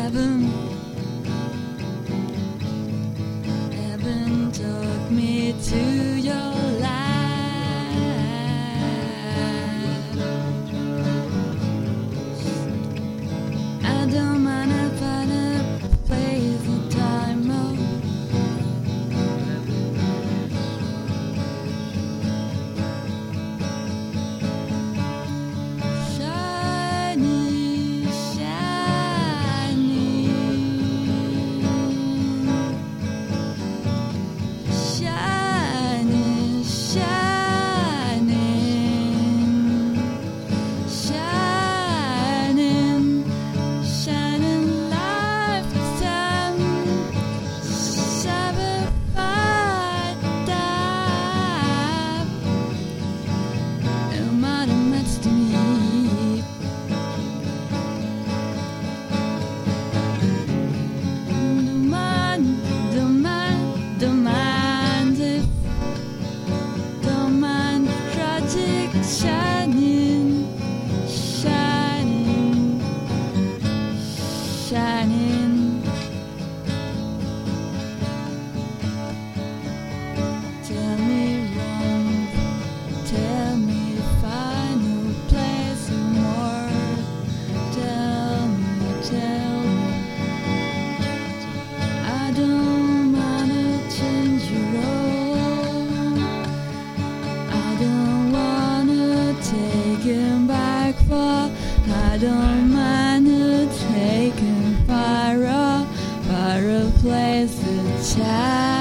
Heaven took me to your light. I don't mind if I never play the time mode. Shiny, shiny, shining, shining, shining, shining lifetime, satisfied time. No matter much to me. Don't mind tragic shining, shining, shining. Tell me wrong, tell me final place or more. Tell me, I don't wanna change your role. I don't wanna take him back far. I don't mind to take him far a place to chat.